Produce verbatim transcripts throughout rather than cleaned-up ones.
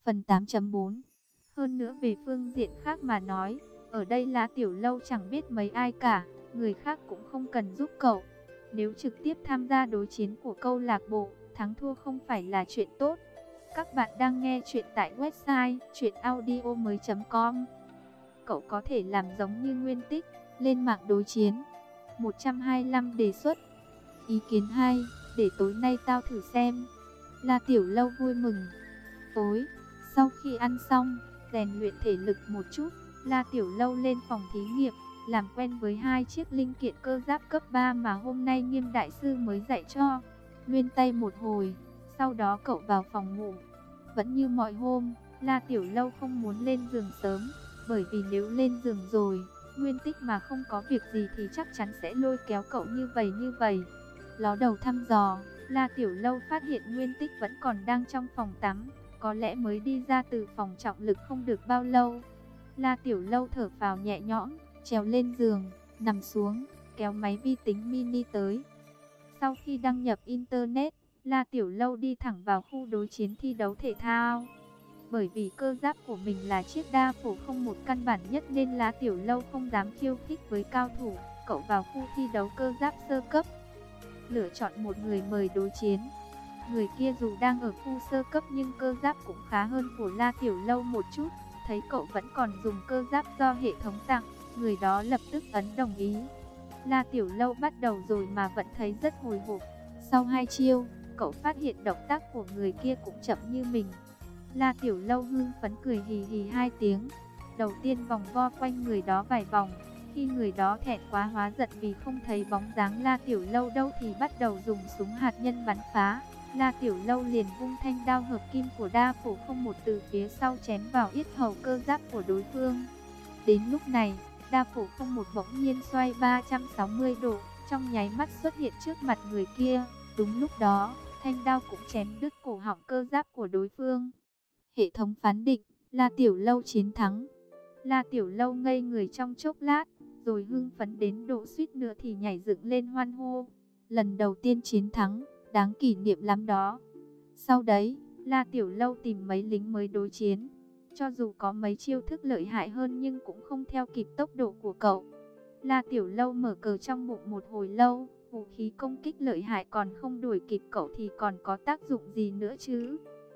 Phần tám chấm bốn. Hơn nữa về phương diện khác mà nói, ở đây La Tiểu Lâu chẳng biết mấy ai cả, người khác cũng không cần giúp cậu. Nếu trực tiếp tham gia đối chiến của câu lạc bộ, thắng thua không phải là chuyện tốt. Các bạn đang nghe chuyện tại website truyện audio mới chấm com. Cậu có thể làm giống như Nguyên Tích, lên mạng đối chiến. một trăm hai mươi lăm đề xuất. Ý kiến hay, để tối nay tao thử xem. La Tiểu Lâu vui mừng. Tối, sau khi ăn xong, rèn luyện thể lực một chút, La Tiểu Lâu lên phòng thí nghiệm, làm quen với hai chiếc linh kiện cơ giáp cấp ba mà hôm nay Nghiêm đại sư mới dạy cho. Luyện tay một hồi, sau đó cậu vào phòng ngủ. Vẫn như mọi hôm, La Tiểu Lâu không muốn lên giường sớm, bởi vì nếu lên giường rồi, Nguyên Tích mà không có việc gì thì chắc chắn sẽ lôi kéo cậu như vậy như vậy. Ló đầu thăm dò, La Tiểu Lâu phát hiện Nguyên Tích vẫn còn đang trong phòng tắm, có lẽ mới đi ra từ phòng trọng lực không được bao lâu. La Tiểu Lâu thở phào nhẹ nhõm, trèo lên giường, nằm xuống, kéo máy vi tính mini tới. Sau khi đăng nhập Internet, La Tiểu Lâu đi thẳng vào khu đối chiến thi đấu thể thao. Bởi vì cơ giáp của mình là chiếc đa phổ không một căn bản nhất nên La Tiểu Lâu không dám khiêu khích với cao thủ. Cậu vào khu thi đấu cơ giáp sơ cấp, lựa chọn một người mời đối chiến. Người kia dù đang ở khu sơ cấp nhưng cơ giáp cũng khá hơn của La Tiểu Lâu một chút. Thấy cậu vẫn còn dùng cơ giáp do hệ thống tặng, người đó lập tức ấn đồng ý. La Tiểu Lâu bắt đầu rồi mà vẫn thấy rất hồi hộp. Sau hai chiêu, cậu phát hiện động tác của người kia cũng chậm như mình. La Tiểu Lâu hưng phấn cười hì hì hai tiếng. Đầu tiên vòng vo quanh người đó vài vòng. Khi người đó thẹn quá hóa giận vì không thấy bóng dáng La Tiểu Lâu đâu thì bắt đầu dùng súng hạt nhân bắn phá. La Tiểu Lâu liền vung thanh đao hợp kim của đa phổ không một từ phía sau chém vào yết hầu cơ giáp của đối phương. Đến lúc này, đa phổ không một bỗng nhiên xoay ba trăm sáu mươi độ, trong nháy mắt xuất hiện trước mặt người kia. Đúng lúc đó, thanh đao cũng chém đứt cổ họng cơ giáp của đối phương. Hệ thống phán định, La Tiểu Lâu chiến thắng. La Tiểu Lâu ngây người trong chốc lát, rồi hưng phấn đến độ suýt nữa thì nhảy dựng lên hoan hô. Lần đầu tiên chiến thắng, đáng kỷ niệm lắm đó. Sau đấy, La Tiểu Lâu tìm mấy lính mới đối chiến. Cho dù có mấy chiêu thức lợi hại hơn nhưng cũng không theo kịp tốc độ của cậu. La Tiểu Lâu mở cờ trong bụng một hồi lâu, vũ khí công kích lợi hại còn không đuổi kịp cậu thì còn có tác dụng gì nữa chứ.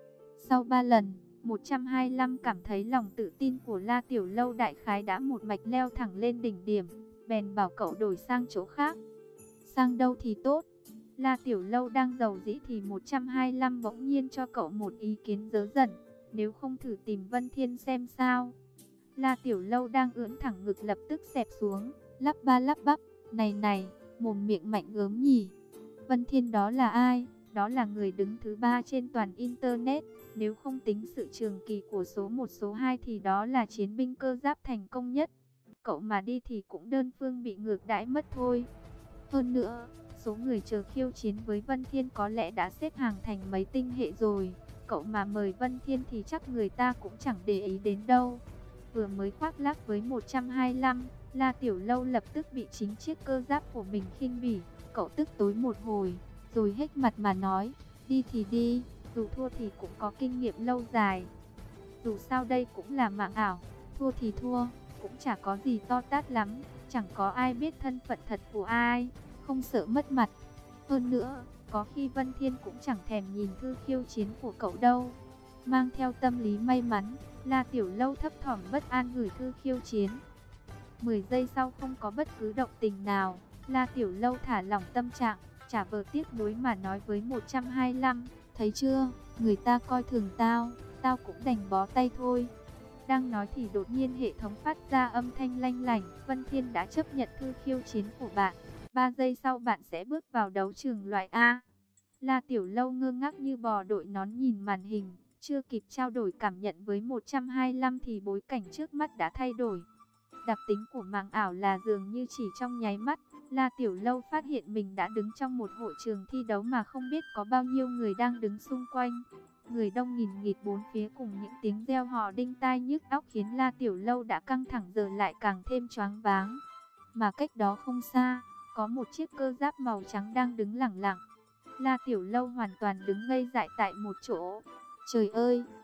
Sau ba lần, một trăm hai mươi lăm cảm thấy lòng tự tin của La Tiểu Lâu đại khái đã một mạch leo thẳng lên đỉnh điểm, bèn bảo cậu đổi sang chỗ khác. Sang đâu thì tốt. La Tiểu Lâu đang giàu dĩ thì một trăm hai mươi lăm bỗng nhiên cho cậu một ý kiến dớ dẩn, nếu không thử tìm Vân Thiên xem sao. La Tiểu Lâu đang ưỡn thẳng ngực lập tức xẹp xuống, lắp ba lắp bắp, này này, mồm miệng mạnh gớm nhỉ. Vân Thiên đó là ai? Đó là người đứng thứ ba trên toàn Internet, nếu không tính sự trường kỳ của số một số hai thì đó là chiến binh cơ giáp thành công nhất. Cậu mà đi thì cũng đơn phương bị ngược đãi mất thôi. Hơn nữa, số người chờ khiêu chiến với Vân Thiên có lẽ đã xếp hàng thành mấy tinh hệ rồi. Cậu mà mời Vân Thiên thì chắc người ta cũng chẳng để ý đến đâu. Vừa mới khoác lác với một trăm hai mươi lăm, La Tiểu Lâu lập tức bị chính chiếc cơ giáp của mình khinh bỉ. Cậu tức tối một hồi, rồi hếch mặt mà nói, đi thì đi, dù thua thì cũng có kinh nghiệm lâu dài. Dù sao đây cũng là mạng ảo, thua thì thua, cũng chả có gì to tát lắm, chẳng có ai biết thân phận thật của ai, không sợ mất mặt. Hơn nữa, có khi Vân Thiên cũng chẳng thèm nhìn thư khiêu chiến của cậu đâu. Mang theo tâm lý may mắn, La Tiểu Lâu thấp thỏm bất an gửi thư khiêu chiến. mười giây sau không có bất cứ động tình nào, La Tiểu Lâu thả lỏng tâm trạng, chả vờ tiếc nuối mà nói với một trăm hai mươi lăm, thấy chưa, người ta coi thường tao, tao cũng đành bó tay thôi. Đang nói thì đột nhiên hệ thống phát ra âm thanh lanh lảnh, Vân Thiên đã chấp nhận thư khiêu chiến của bạn. ba giây sau bạn sẽ bước vào đấu trường loại A. La Tiểu Lâu ngơ ngác như bò đội nón nhìn màn hình, chưa kịp trao đổi cảm nhận với một trăm hai mươi lăm thì bối cảnh trước mắt đã thay đổi. Đặc tính của mạng ảo là dường như chỉ trong nháy mắt, La Tiểu Lâu phát hiện mình đã đứng trong một hội trường thi đấu mà không biết có bao nhiêu người đang đứng xung quanh. Người đông nghìn nghịt bốn phía cùng những tiếng reo hò đinh tai nhức óc khiến La Tiểu Lâu đã căng thẳng giờ lại càng thêm choáng váng. Mà cách đó không xa, có một chiếc cơ giáp màu trắng đang đứng lẳng lặng. La Tiểu Lâu hoàn toàn đứng ngây dại tại một chỗ. Trời ơi,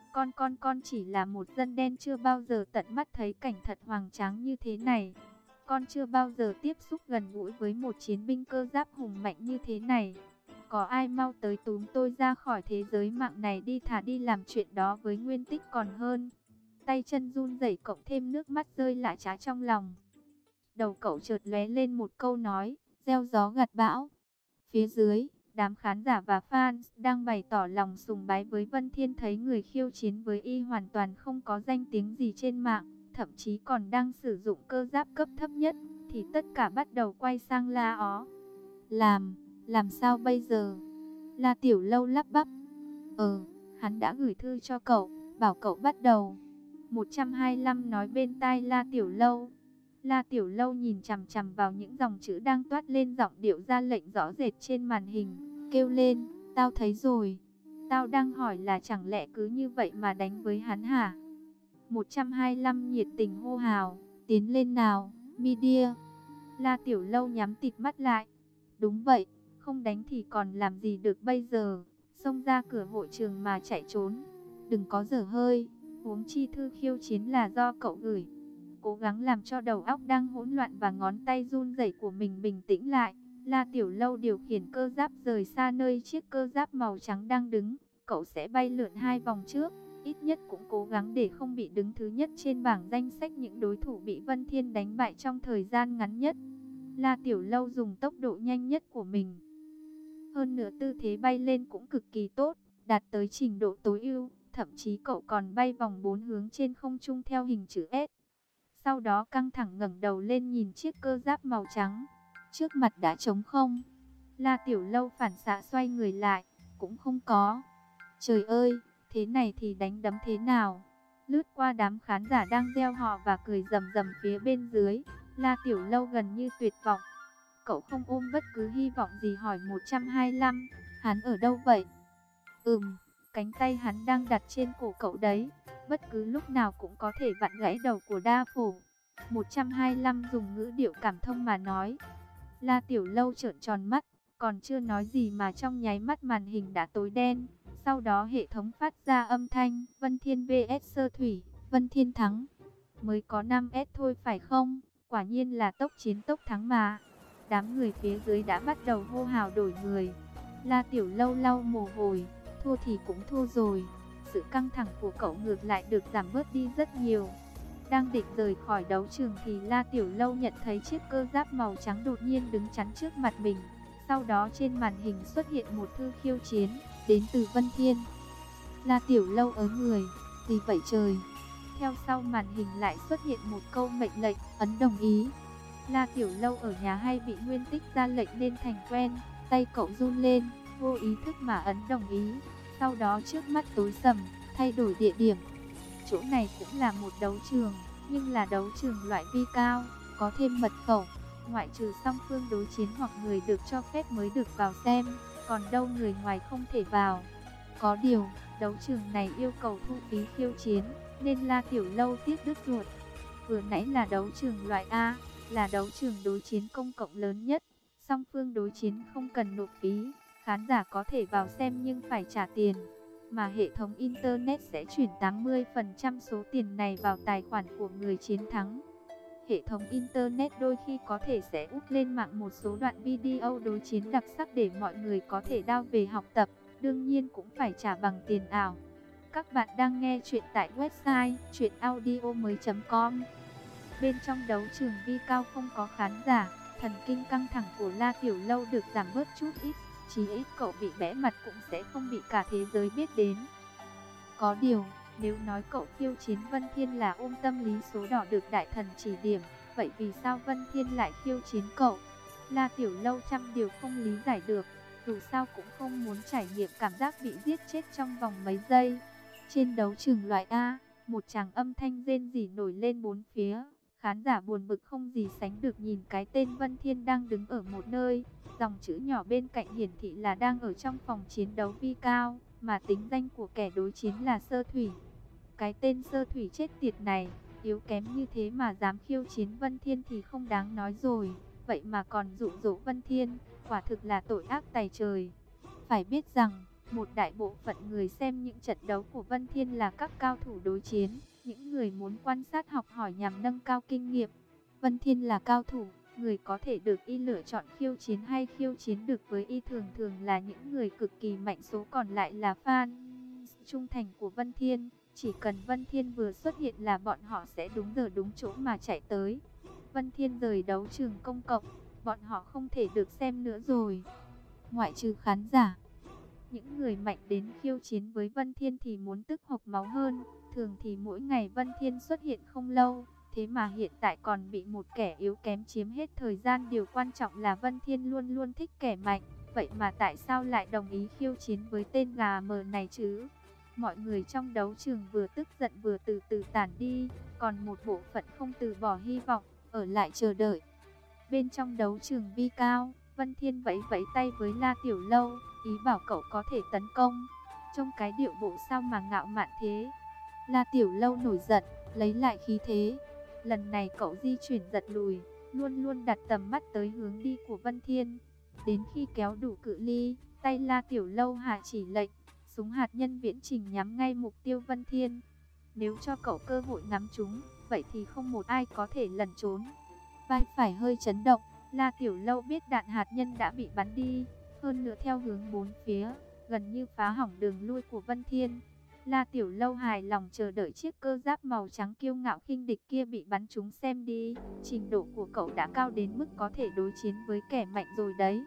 Con con con chỉ là một dân đen chưa bao giờ tận mắt thấy cảnh thật hoành tráng như thế này. Con chưa bao giờ tiếp xúc gần gũi với một chiến binh cơ giáp hùng mạnh như thế này. Có ai mau tới túm tôi ra khỏi thế giới mạng này đi, thả đi làm chuyện đó với Nguyên Tích còn hơn. Tay chân run rẩy cộng thêm nước mắt rơi lã chã trong lòng. Đầu cậu chợt lóe lên một câu nói, gieo gió gặt bão. Phía dưới, đám khán giả và fans đang bày tỏ lòng sùng bái với Vân Thiên, thấy người khiêu chiến với y hoàn toàn không có danh tiếng gì trên mạng, thậm chí còn đang sử dụng cơ giáp cấp thấp nhất, thì tất cả bắt đầu quay sang la ó. Làm, làm sao bây giờ? La Tiểu Lâu lắp bắp. Ờ, hắn đã gửi thư cho cậu, bảo cậu bắt đầu. một trăm hai mươi lăm nói bên tai La Tiểu Lâu. La Tiểu Lâu nhìn chằm chằm vào những dòng chữ đang toát lên, giọng điệu ra lệnh rõ rệt trên màn hình, kêu lên, tao thấy rồi. Tao đang hỏi là chẳng lẽ cứ như vậy mà đánh với hắn hả? một trăm hai mươi lăm nhiệt tình hô hào, tiến lên nào, media. La Tiểu Lâu nhắm tịt mắt lại. Đúng vậy, không đánh thì còn làm gì được bây giờ, xông ra cửa hội trường mà chạy trốn. Đừng có dở hơi, huống chi thư khiêu chiến là do cậu gửi. Cố gắng làm cho đầu óc đang hỗn loạn và ngón tay run rẩy của mình bình tĩnh lại. La Tiểu Lâu điều khiển cơ giáp rời xa nơi chiếc cơ giáp màu trắng đang đứng. Cậu sẽ bay lượn hai vòng trước, ít nhất cũng cố gắng để không bị đứng thứ nhất trên bảng danh sách những đối thủ bị Vân Thiên đánh bại trong thời gian ngắn nhất. La Tiểu Lâu dùng tốc độ nhanh nhất của mình. Hơn nữa tư thế bay lên cũng cực kỳ tốt, đạt tới trình độ tối ưu. Thậm chí cậu còn bay vòng bốn hướng trên không trung theo hình chữ S. Sau đó căng thẳng ngẩng đầu lên nhìn chiếc cơ giáp màu trắng. Trước mặt đã trống không. La Tiểu Lâu phản xạ xoay người lại, cũng không có. Trời ơi, thế này thì đánh đấm thế nào? Lướt qua đám khán giả đang reo hò và cười rầm rầm phía bên dưới, La Tiểu Lâu gần như tuyệt vọng. Cậu không ôm bất cứ hy vọng gì, hỏi một trăm hai mươi lăm, hắn ở đâu vậy? Ừm, cánh tay hắn đang đặt trên cổ cậu đấy, bất cứ lúc nào cũng có thể vặn gãy đầu của đa phổ. một trăm hai mươi lăm dùng ngữ điệu cảm thông mà nói. La Tiểu Lâu trợn tròn mắt, còn chưa nói gì mà trong nháy mắt màn hình đã tối đen. Sau đó hệ thống phát ra âm thanh, Vân Thiên vs Sơ Thủy, Vân Thiên thắng. Mới có năm S thôi phải không? Quả nhiên là tốc chiến tốc thắng mà. Đám người phía dưới đã bắt đầu hô hào đổi người. La Tiểu Lâu lau mồ hôi, thua thì cũng thua rồi. Sự căng thẳng của cậu ngược lại được giảm bớt đi rất nhiều. Đang định rời khỏi đấu trường thì La Tiểu Lâu nhận thấy chiếc cơ giáp màu trắng đột nhiên đứng chắn trước mặt mình. Sau đó trên màn hình xuất hiện một thư khiêu chiến, đến từ Vân Thiên. La Tiểu Lâu ớ người, gì vậy trời? Theo sau màn hình lại xuất hiện một câu mệnh lệnh, ấn đồng ý. La Tiểu Lâu ở nhà hay bị Nguyên Tích ra lệnh nên thành quen, tay cậu run lên, vô ý thức mà ấn đồng ý. Sau đó trước mắt tối sầm, thay đổi địa điểm. Chỗ này cũng là một đấu trường, nhưng là đấu trường loại vi cao, có thêm mật khẩu. Ngoại trừ song phương đối chiến hoặc người được cho phép mới được vào xem, còn đâu người ngoài không thể vào. Có điều, đấu trường này yêu cầu thu phí khiêu chiến, nên La Tiểu Lâu tiếc đứt ruột. Vừa nãy là đấu trường loại A, là đấu trường đối chiến công cộng lớn nhất. Song phương đối chiến không cần nộp phí, khán giả có thể vào xem nhưng phải trả tiền. Mà hệ thống Internet sẽ chuyển tám mươi phần trăm số tiền này vào tài khoản của người chiến thắng. Hệ thống Internet đôi khi có thể sẽ úp lên mạng một số đoạn video đối chiến đặc sắc để mọi người có thể download về học tập, đương nhiên cũng phải trả bằng tiền ảo. Các bạn đang nghe chuyện tại website truyện audio mới chấm com. Bên trong đấu trường vi cao không có khán giả, thần kinh căng thẳng của La Tiểu Lâu được giảm bớt chút ít, chí ít cậu bị bẽ mặt cũng sẽ không bị cả thế giới biết đến. Có điều, nếu nói cậu khiêu chiến Vân Thiên là ôm tâm lý số đỏ được đại thần chỉ điểm, vậy vì sao Vân Thiên lại khiêu chiến cậu? La Tiểu Lâu trăm điều không lý giải được, dù sao cũng không muốn trải nghiệm cảm giác bị giết chết trong vòng mấy giây. Trên đấu trường loại A, một tràng âm thanh rên rỉ nổi lên bốn phía. Khán giả buồn bực không gì sánh được nhìn cái tên Vân Thiên đang đứng ở một nơi. Dòng chữ nhỏ bên cạnh hiển thị là đang ở trong phòng chiến đấu vi cao, mà tính danh của kẻ đối chiến là Sơ Thủy. Cái tên Sơ Thủy chết tiệt này, yếu kém như thế mà dám khiêu chiến Vân Thiên thì không đáng nói rồi. Vậy mà còn dụ dỗ Vân Thiên, quả thực là tội ác tày trời. Phải biết rằng, Một đại bộ phận người xem những trận đấu của Vân Thiên là các cao thủ đối chiến, những người muốn quan sát học hỏi nhằm nâng cao kinh nghiệm. Vân Thiên là cao thủ, người có thể được y lựa chọn khiêu chiến hay khiêu chiến được với y thường thường là những người cực kỳ mạnh, số còn lại là fan trung thành của Vân Thiên. Chỉ cần Vân Thiên vừa xuất hiện là bọn họ sẽ đúng giờ đúng chỗ mà chạy tới. Vân Thiên rời đấu trường công cộng, bọn họ không thể được xem nữa rồi. Ngoại trừ khán giả, những người mạnh đến khiêu chiến với Vân Thiên thì muốn tức hộc máu hơn. Thường thì mỗi ngày Vân Thiên xuất hiện không lâu, thế mà hiện tại còn bị một kẻ yếu kém chiếm hết thời gian. Điều quan trọng là Vân Thiên luôn luôn thích kẻ mạnh, vậy mà tại sao lại đồng ý khiêu chiến với tên gà mờ này chứ? Mọi người trong đấu trường vừa tức giận vừa từ từ tản đi, còn một bộ phận không từ bỏ hy vọng, ở lại chờ đợi. Bên trong đấu trường vi cao, Vân Thiên vẫy vẫy tay với La Tiểu Lâu, ý bảo cậu có thể tấn công. Trông cái điệu bộ sao mà ngạo mạn thế. La Tiểu Lâu nổi giận, lấy lại khí thế. Lần này cậu di chuyển giật lùi, luôn luôn đặt tầm mắt tới hướng đi của Vân Thiên. Đến khi kéo đủ cự ly, tay La Tiểu Lâu hạ chỉ lệnh, súng hạt nhân viễn trình nhắm ngay mục tiêu Vân Thiên. Nếu cho cậu cơ hội ngắm chúng, vậy thì không một ai có thể lẩn trốn. Vai phải hơi chấn động, La Tiểu Lâu biết đạn hạt nhân đã bị bắn đi, hơn nữa theo hướng bốn phía, gần như phá hỏng đường lui của Vân Thiên. La Tiểu Lâu hài lòng chờ đợi chiếc cơ giáp màu trắng kiêu ngạo khinh địch kia bị bắn trúng xem đi. Trình độ của cậu đã cao đến mức có thể đối chiến với kẻ mạnh rồi đấy.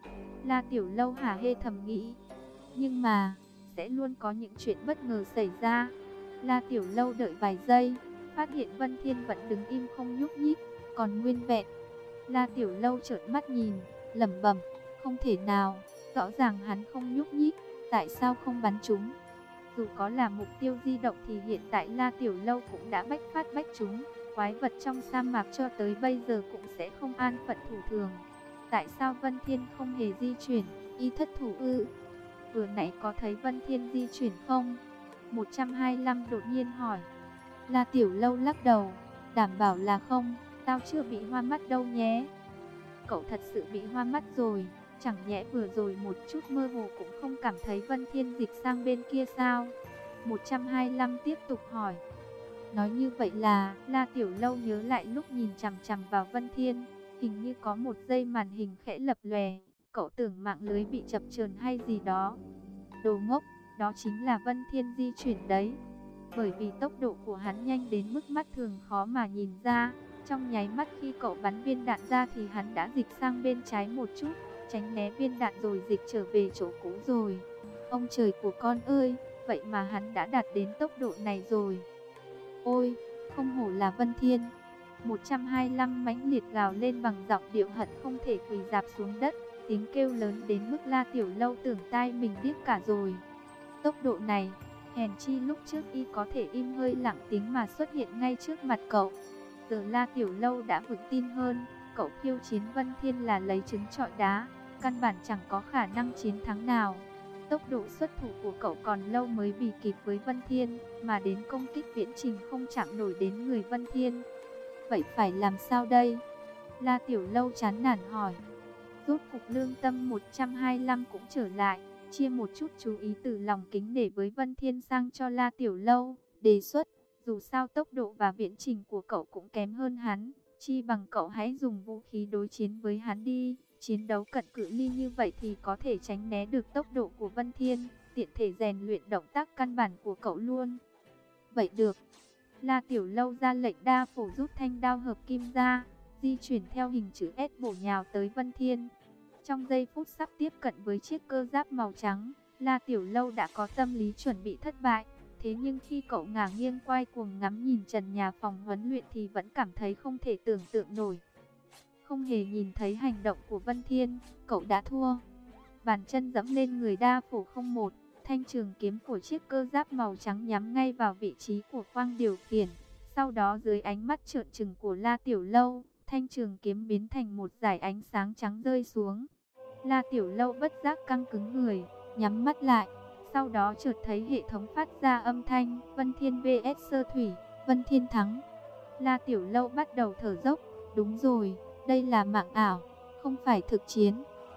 La Tiểu Lâu hả hê thầm nghĩ. Nhưng mà, sẽ luôn có những chuyện bất ngờ xảy ra. La Tiểu Lâu đợi vài giây, phát hiện Vân Thiên vẫn đứng im không nhúc nhích, còn nguyên vẹn. La Tiểu Lâu trợn mắt nhìn, lẩm bẩm, không thể nào, rõ ràng hắn không nhúc nhích, tại sao không bắn trúng? Dù có là mục tiêu di động thì hiện tại La Tiểu Lâu cũng đã bách phát bách trúng, quái vật trong sa mạc cho tới bây giờ cũng sẽ không an phận thủ thường. Tại sao Vân Thiên không hề di chuyển, y thất thủ ư? Vừa nãy có thấy Vân Thiên di chuyển không? một trăm hai mươi lăm đột nhiên hỏi. La Tiểu Lâu lắc đầu, đảm bảo là không, tao chưa bị hoa mắt đâu nhé. Cậu thật sự bị hoa mắt rồi, chẳng nhẽ vừa rồi một chút mơ hồ cũng không cảm thấy Vân Thiên dịch sang bên kia sao? một trăm hai mươi lăm tiếp tục hỏi. Nói như vậy là, La Tiểu Lâu nhớ lại lúc nhìn chằm chằm vào Vân Thiên, hình như có một giây màn hình khẽ lập lòe, cậu tưởng mạng lưới bị chập chờn hay gì đó. Đồ ngốc, đó chính là Vân Thiên di chuyển đấy. Bởi vì tốc độ của hắn nhanh đến mức mắt thường khó mà nhìn ra. Trong nháy mắt khi cậu bắn viên đạn ra thì hắn đã dịch sang bên trái một chút, tránh né viên đạn rồi dịch trở về chỗ cũ rồi. Ông trời của con ơi, vậy mà hắn đã đạt đến tốc độ này rồi. Ôi, không hổ là Vân Thiên. một trăm hai mươi lăm mãnh liệt gào lên bằng giọng điệu hận không thể quỳ rạp xuống đất, tiếng kêu lớn đến mức La Tiểu Lâu tưởng tai mình điếc cả rồi. Tốc độ này, hèn chi lúc trước y có thể im hơi lặng tiếng mà xuất hiện ngay trước mặt cậu. Giờ La Tiểu Lâu đã vững tin hơn, cậu khiêu chiến Vân Thiên là lấy trứng trọi đá, căn bản chẳng có khả năng chiến thắng nào. Tốc độ xuất thủ của cậu còn lâu mới bì kịp với Vân Thiên, mà đến công kích viễn trình không chạm nổi đến người Vân Thiên. Vậy phải làm sao đây? La Tiểu Lâu chán nản hỏi. Rốt cục lương tâm một trăm hai mươi lăm cũng trở lại, chia một chút chú ý từ lòng kính nể với Vân Thiên sang cho La Tiểu Lâu, đề xuất, dù sao tốc độ và viễn trình của cậu cũng kém hơn hắn, chi bằng cậu hãy dùng vũ khí đối chiến với hắn đi. Chiến đấu cận cự ly như vậy thì có thể tránh né được tốc độ của Vân Thiên, tiện thể rèn luyện động tác căn bản của cậu luôn. Vậy được. La Tiểu Lâu ra lệnh, đa phổ rút thanh đao hợp kim ra, di chuyển theo hình chữ S bổ nhào tới Vân Thiên. Trong giây phút sắp tiếp cận với chiếc cơ giáp màu trắng, La Tiểu Lâu đã có tâm lý chuẩn bị thất bại. Thế nhưng khi cậu ngả nghiêng quay cuồng ngắm nhìn trần nhà phòng huấn luyện thì vẫn cảm thấy không thể tưởng tượng nổi. Không hề nhìn thấy hành động của Vân Thiên, cậu đã thua. Bàn chân dẫm lên người đa phổ không một, thanh trường kiếm của chiếc cơ giáp màu trắng nhắm ngay vào vị trí của khoang điều khiển. Sau đó dưới ánh mắt trợn trừng của La Tiểu Lâu, thanh trường kiếm biến thành một dải ánh sáng trắng rơi xuống. La Tiểu Lâu bất giác căng cứng người, nhắm mắt lại. Sau đó chợt thấy hệ thống phát ra âm thanh Vân Thiên vs Sơ Thủy, Vân Thiên thắng. La Tiểu Lâu bắt đầu thở dốc, đúng rồi, đây là mạng ảo, không phải thực chiến.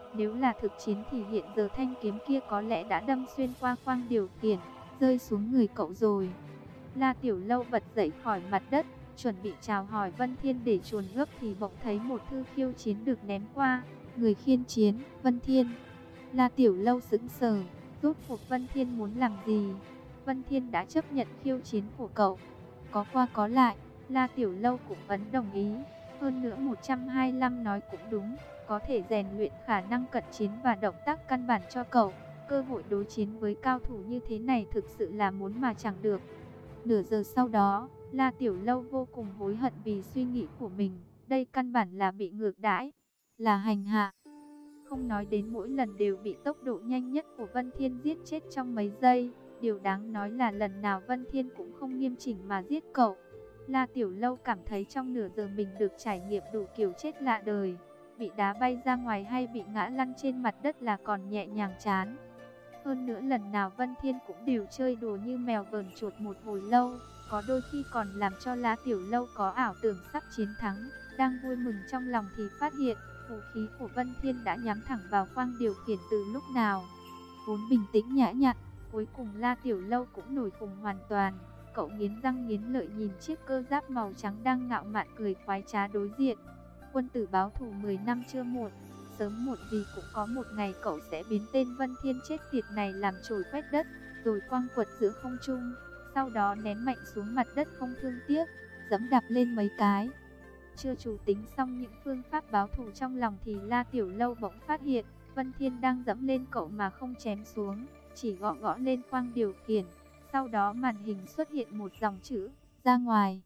Nếu là thực chiến thì hiện giờ thanh kiếm kia có lẽ đã đâm xuyên qua khoang điều khiển, rơi xuống người cậu rồi. La Tiểu Lâu bật dậy khỏi mặt đất, chuẩn bị chào hỏi Vân Thiên để chuồn gấp thì bỗng thấy một thư khiêu chiến được ném qua. Người khiên chiến, Vân Thiên. La Tiểu Lâu sững sờ, rốt cuộc Vân Thiên muốn làm gì? Vân Thiên đã chấp nhận khiêu chiến của cậu. Có qua có lại, La Tiểu Lâu cũng ấn đồng ý. Hơn nữa một trăm hai mươi lăm nói cũng đúng, có thể rèn luyện khả năng cận chiến và động tác căn bản cho cậu. Cơ hội đối chiến với cao thủ như thế này thực sự là muốn mà chẳng được. Nửa giờ sau đó, La Tiểu Lâu vô cùng hối hận vì suy nghĩ của mình. Đây căn bản là bị ngược đãi, là hành hạ. Không nói đến mỗi lần đều bị tốc độ nhanh nhất của Vân Thiên giết chết trong mấy giây. Điều đáng nói là lần nào Vân Thiên cũng không nghiêm chỉnh mà giết cậu. La Tiểu Lâu cảm thấy trong nửa giờ mình được trải nghiệm đủ kiểu chết lạ đời. Bị đá bay ra ngoài hay bị ngã lăn trên mặt đất là còn nhẹ nhàng chán. Hơn nữa lần nào Vân Thiên cũng đều chơi đùa như mèo vờn chuột một hồi lâu. Có đôi khi còn làm cho La Tiểu Lâu có ảo tưởng sắp chiến thắng. Đang vui mừng trong lòng thì phát hiện vũ khí của Vân Thiên đã nhắm thẳng vào khoang điều khiển từ lúc nào. Vốn bình tĩnh nhã nhặn, cuối cùng La Tiểu Lâu cũng nổi khùng hoàn toàn. Cậu nghiến răng nghiến lợi nhìn chiếc cơ giáp màu trắng đang ngạo mạn cười khoái trá đối diện. Quân tử báo thù mười năm chưa muộn, sớm muộn gì cũng có một ngày cậu sẽ biến tên Vân Thiên chết tiệt này làm chổi quét đất, rồi quăng quật giữa không trung, sau đó ném mạnh xuống mặt đất không thương tiếc, giẫm đạp lên mấy cái. Chưa chủ tính xong những phương pháp báo thù trong lòng thì La Tiểu Lâu bỗng phát hiện Vân Thiên đang giẫm lên cậu mà không chém xuống, chỉ gõ gõ lên khoang điều khiển. Sau đó màn hình xuất hiện một dòng chữ, ra ngoài.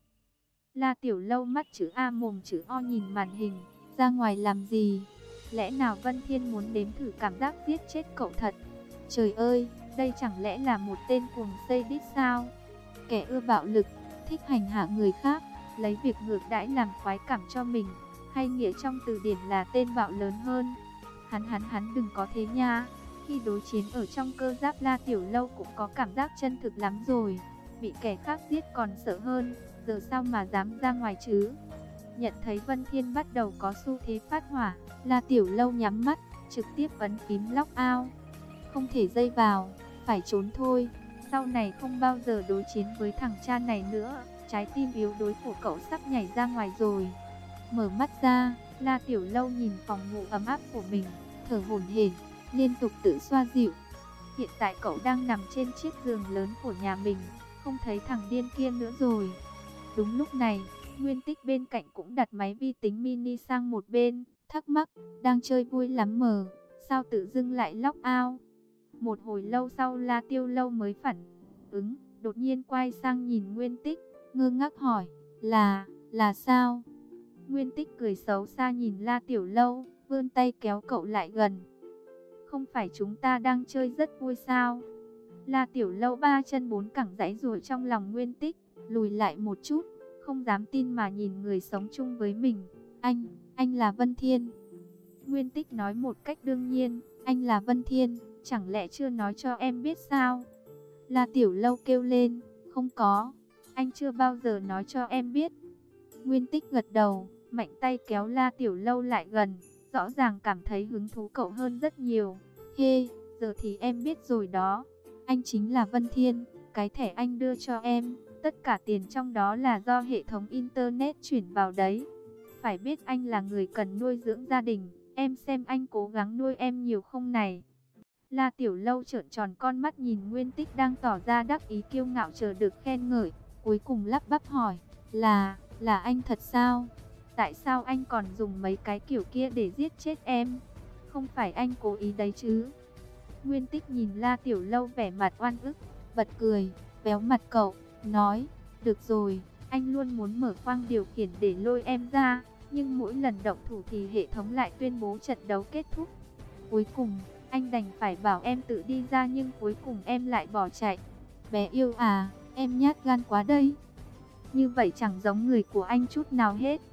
La Tiểu Lâu mắt chữ A mồm chữ O nhìn màn hình, ra ngoài làm gì? Lẽ nào Vân Thiên muốn đếm thử cảm giác giết chết cậu thật? Trời ơi, đây chẳng lẽ là một tên cuồng sadist sao? Kẻ ưa bạo lực, thích hành hạ người khác, lấy việc ngược đãi làm khoái cảm cho mình, hay nghĩa trong từ điển là tên bạo lớn hơn. Hắn hắn hắn đừng có thế nha. Khi đối chiến ở trong cơ giáp La Tiểu Lâu cũng có cảm giác chân thực lắm rồi. Bị kẻ khác giết còn sợ hơn, giờ sao mà dám ra ngoài chứ? Nhận thấy Vân Thiên bắt đầu có xu thế phát hỏa, La Tiểu Lâu nhắm mắt, trực tiếp ấn phím lock out. Không thể dây vào, phải trốn thôi. Sau này không bao giờ đối chiến với thằng cha này nữa. Trái tim yếu đuối của cậu sắp nhảy ra ngoài rồi. Mở mắt ra, La Tiểu Lâu nhìn phòng ngủ ấm áp của mình, thở hổn hển, liên tục tự xoa dịu. Hiện tại cậu đang nằm trên chiếc giường lớn của nhà mình, không thấy thằng điên kia nữa rồi. Đúng lúc này, Nguyên Tích bên cạnh cũng đặt máy vi tính mini sang một bên, thắc mắc, đang chơi vui lắm mờ, sao tự dưng lại lock out? Một hồi lâu sau La Tiểu Lâu mới phản ứng, đột nhiên quay sang nhìn Nguyên Tích, ngơ ngác hỏi, là, là sao? Nguyên Tích cười xấu xa nhìn La Tiểu Lâu, vươn tay kéo cậu lại gần. Không phải chúng ta đang chơi rất vui sao? La Tiểu Lâu ba chân bốn cẳng giãy giụa trong lòng Nguyên Tích, lùi lại một chút, không dám tin mà nhìn người sống chung với mình. Anh, anh là Vân Thiên. Nguyên Tích nói một cách đương nhiên, anh là Vân Thiên, chẳng lẽ chưa nói cho em biết sao? La Tiểu Lâu kêu lên, không có, anh chưa bao giờ nói cho em biết. Nguyên Tích gật đầu, mạnh tay kéo La Tiểu Lâu lại gần, rõ ràng cảm thấy hứng thú cậu hơn rất nhiều. Hê, giờ thì em biết rồi đó, anh chính là Vân Thiên, cái thẻ anh đưa cho em, tất cả tiền trong đó là do hệ thống Internet chuyển vào đấy. Phải biết anh là người cần nuôi dưỡng gia đình, em xem anh cố gắng nuôi em nhiều không này. La Tiểu Lâu trợn tròn con mắt nhìn Nguyên Tích đang tỏ ra đắc ý kiêu ngạo chờ được khen ngợi, cuối cùng lắp bắp hỏi, là, là anh thật sao? Tại sao anh còn dùng mấy cái kiểu kia để giết chết em? Không phải anh cố ý đấy chứ? Nguyên Tích nhìn La Tiểu Lâu vẻ mặt oan ức, bật cười, véo mặt cậu, nói, được rồi, anh luôn muốn mở khoang điều khiển để lôi em ra, nhưng mỗi lần động thủ thì hệ thống lại tuyên bố trận đấu kết thúc. Cuối cùng, anh đành phải bảo em tự đi ra nhưng cuối cùng em lại bỏ chạy. Bé yêu à, em nhát gan quá đây. Như vậy chẳng giống người của anh chút nào hết.